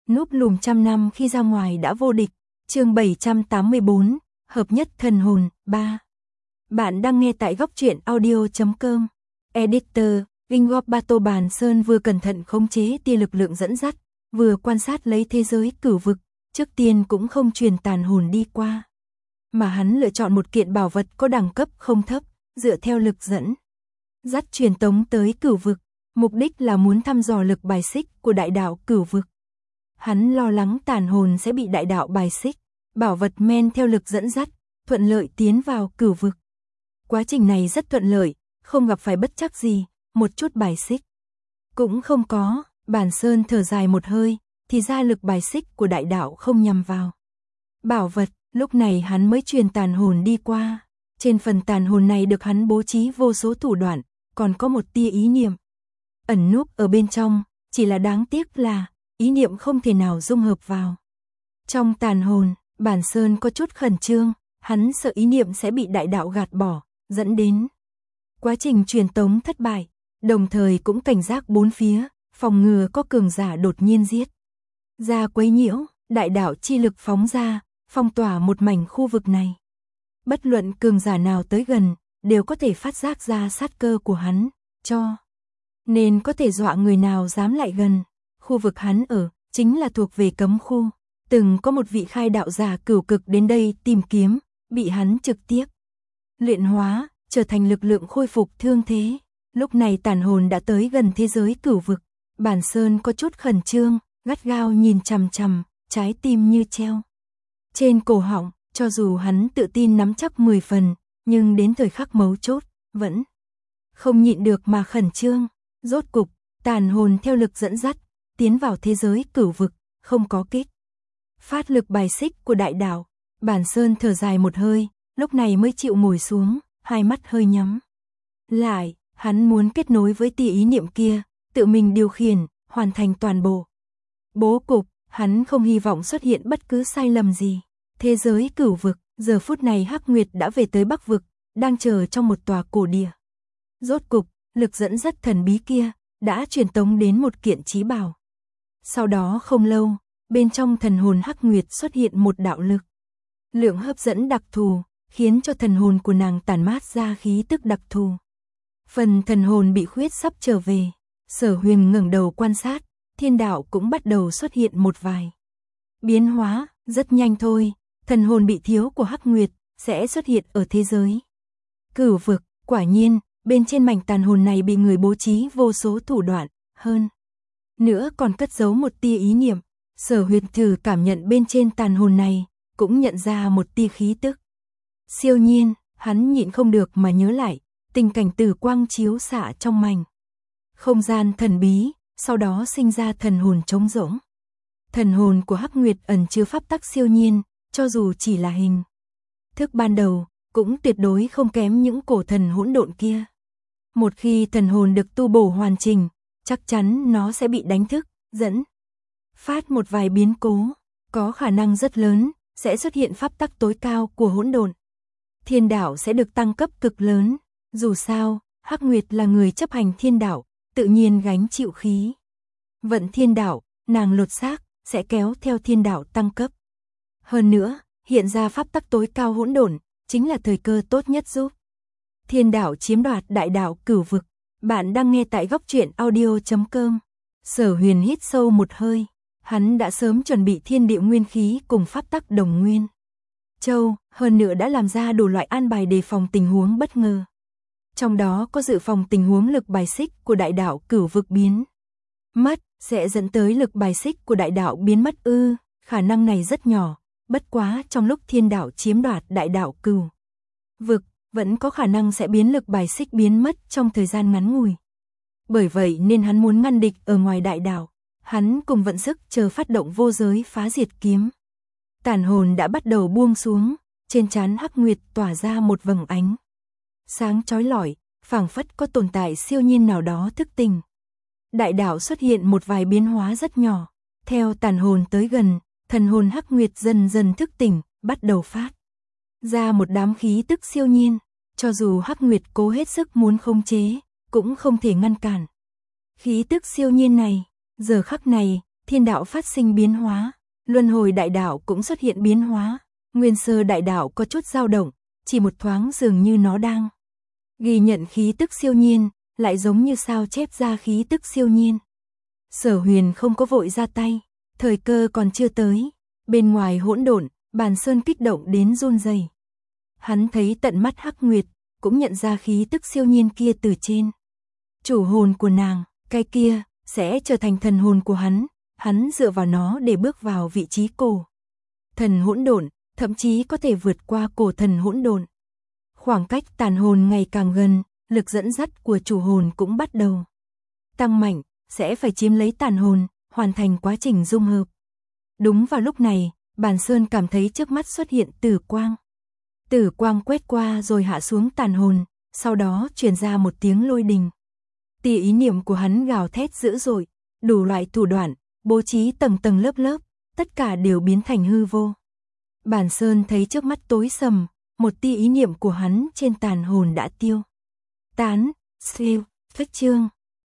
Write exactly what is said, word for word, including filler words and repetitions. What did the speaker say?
Núp lùm trăm năm khi ra ngoài đã vô địch. Chương bảy trăm tám mươi bốn, hợp nhất thần hồn, ba. Bạn đang nghe tại góc truyện audio chấm com. Editor, Ingorbato Bàn Sơn vừa cẩn thận khống chế tia lực lượng dẫn dắt, vừa quan sát lấy thế giới cửu vực, trước tiên cũng không truyền tàn hồn đi qua. Mà hắn lựa chọn một kiện bảo vật có đẳng cấp không thấp, dựa theo lực dẫn dắt truyền tống tới cửu vực, mục đích là muốn thăm dò lực bài xích của đại đạo cửu vực. Hắn lo lắng tàn hồn sẽ bị đại đạo bài xích, bảo vật men theo lực dẫn dắt, thuận lợi tiến vào cửu vực. Quá trình này rất thuận lợi, không gặp phải bất trắc gì, một chút bài xích cũng không có. Bản Sơn thở dài một hơi, thì ra lực bài xích của đại đạo không nhằm vào bảo vật. Lúc này hắn mới truyền tàn hồn đi qua. Trên phần tàn hồn này được hắn bố trí vô số thủ đoạn, còn có một tia ý niệm ẩn núp ở bên trong, chỉ là đáng tiếc là ý niệm không thể nào dung hợp vào trong tàn hồn. Bản Sơn có chút khẩn trương, hắn sợ ý niệm sẽ bị đại đạo gạt bỏ, dẫn đến quá trình truyền tống thất bại, đồng thời cũng cảnh giác bốn phía, phòng ngừa có cường giả đột nhiên giết ra quấy nhiễu. Đại đạo chi lực phóng ra, phong tỏa một mảnh khu vực này. Bất luận cường giả nào tới gần, đều có thể phát giác ra sát cơ của hắn, cho nên có thể dọa người nào dám lại gần. Khu vực hắn ở, chính là thuộc về cấm khu. Từng có một vị khai đạo giả cửu cực đến đây tìm kiếm, bị hắn trực tiếp luyện hóa, trở thành lực lượng khôi phục thương thế. Lúc này tàn hồn đã tới gần thế giới cửu vực. Bản Sơn có chút khẩn trương, gắt gao nhìn chằm chằm, trái tim như treo trên cổ họng. Cho dù hắn tự tin nắm chắc mười phần, nhưng đến thời khắc mấu chốt, vẫn không nhịn được mà khẩn trương. Rốt cục, tàn hồn theo lực dẫn dắt, tiến vào thế giới cửu vực, không có kích phát lực bài xích của đại đạo. Bản Sơn thở dài một hơi, lúc này mới chịu ngồi xuống, hai mắt hơi nhắm lại. Hắn muốn kết nối với tia ý niệm kia, tự mình điều khiển, hoàn thành toàn bộ bố cục. Hắn không hy vọng xuất hiện bất cứ sai lầm gì. Thế giới cửu vực, giờ phút này Hắc Nguyệt đã về tới Bắc vực, đang chờ trong một tòa cổ địa. Rốt cục, lực dẫn dắt thần bí kia đã truyền tống đến một kiện chí bảo. Sau đó không lâu, bên trong thần hồn Hắc Nguyệt xuất hiện một đạo lực lượng hấp dẫn đặc thù, khiến cho thần hồn của nàng tản mát ra khí tức đặc thù. Phần thần hồn bị khuyết sắp trở về. Sở Huyền ngẩng đầu quan sát, thiên đạo cũng bắt đầu xuất hiện một vài biến hóa. Rất nhanh thôi, thần hồn bị thiếu của Hắc Nguyệt sẽ xuất hiện ở thế giới cửu vực. Quả nhiên, bên trên mảnh tàn hồn này bị người bố trí vô số thủ đoạn, hơn nữa còn cất giấu một tia ý niệm. Sở Huyền thử cảm nhận bên trên tàn hồn này, cũng nhận ra một tia khí tức siêu nhiên. Hắn nhịn không được mà nhớ lại tình cảnh tử quang chiếu xạ trong mảnh không gian thần bí, sau đó sinh ra thần hồn trống rỗng. Thần hồn của Hắc Nguyệt ẩn chứa pháp tắc siêu nhiên, cho dù chỉ là hình thức ban đầu, cũng tuyệt đối không kém những cổ thần hỗn độn kia. Một khi thần hồn được tu bổ hoàn chỉnh, chắc chắn nó sẽ bị đánh thức, dẫn phát một vài biến cố, có khả năng rất lớn sẽ xuất hiện pháp tắc tối cao của hỗn độn. Thiên đạo sẽ được tăng cấp cực lớn. Dù sao, Hắc Nguyệt là người chấp hành thiên đạo, tự nhiên gánh chịu khí vận thiên đạo, nàng lột xác sẽ kéo theo thiên đạo tăng cấp. Hơn nữa, hiện ra pháp tắc tối cao hỗn độn chính là thời cơ tốt nhất giúp thiên đạo chiếm đoạt đại đạo cửu vực. Bạn đang nghe tại góc truyện audio chấm com. Sở Huyền hít sâu một hơi, hắn đã sớm chuẩn bị thiên địa nguyên khí cùng pháp tắc đồng nguyên châu, hơn nữa đã làm ra đủ loại an bài đề phòng tình huống bất ngờ. Trong đó có dự phòng tình huống lực bài xích của đại đạo cửu vực biến mất, sẽ dẫn tới lực bài xích của đại đạo biến mất ư? Khả năng này rất nhỏ, bất quá trong lúc thiên đạo chiếm đoạt đại đạo cửu vực, vẫn có khả năng sẽ biến lực bài xích biến mất trong thời gian ngắn ngủi. Bởi vậy nên hắn muốn ngăn địch ở ngoài đại đạo, hắn cùng vận sức chờ phát động vô giới phá diệt kiếm. Tàn hồn đã bắt đầu buông xuống, trên trán Hắc Nguyệt tỏa ra một vầng ánh sáng chói lọi, phảng phất có tồn tại siêu nhiên nào đó thức tỉnh. Đại đạo xuất hiện một vài biến hóa rất nhỏ. Theo tàn hồn tới gần, thần hồn Hắc Nguyệt dần dần thức tỉnh, bắt đầu phát ra một đám khí tức siêu nhiên. Cho dù Hắc Nguyệt cố hết sức muốn khống chế, cũng không thể ngăn cản khí tức siêu nhiên này. Giờ khắc này, thiên đạo phát sinh biến hóa, luân hồi đại đạo cũng xuất hiện biến hóa, nguyên sơ đại đạo có chút dao động, chỉ một thoáng dường như nó đang ghi nhận khí tức siêu nhiên, lại giống như sao chép ra khí tức siêu nhiên. Sở Huyền không có vội ra tay, thời cơ còn chưa tới, bên ngoài hỗn độn, Bàn Sơn kích động đến run rẩy. Hắn thấy tận mắt Hắc Nguyệt, cũng nhận ra khí tức siêu nhiên kia từ trên. Chủ hồn của nàng, cái kia, sẽ trở thành thần hồn của hắn, hắn dựa vào nó để bước vào vị trí cổ thần hỗn độn, thậm chí có thể vượt qua cổ thần hỗn độn. Khoảng cách tàn hồn ngày càng gần, lực dẫn dắt của chủ hồn cũng bắt đầu tăng mạnh, sẽ phải chiếm lấy tàn hồn, hoàn thành quá trình dung hợp. Đúng vào lúc này, Bàn Sơn cảm thấy trước mắt xuất hiện tử quang. Tử quang quét qua rồi hạ xuống tàn hồn, sau đó truyền ra một tiếng lôi đình. Tia ý niệm của hắn gào thét dữ dội, đủ loại thủ đoạn, bố trí tầng tầng lớp lớp, tất cả đều biến thành hư vô. Bàn Sơn thấy trước mắt tối sầm, một tia ý niệm của hắn trên tàn hồn đã tiêu tán. Siêu, phách chương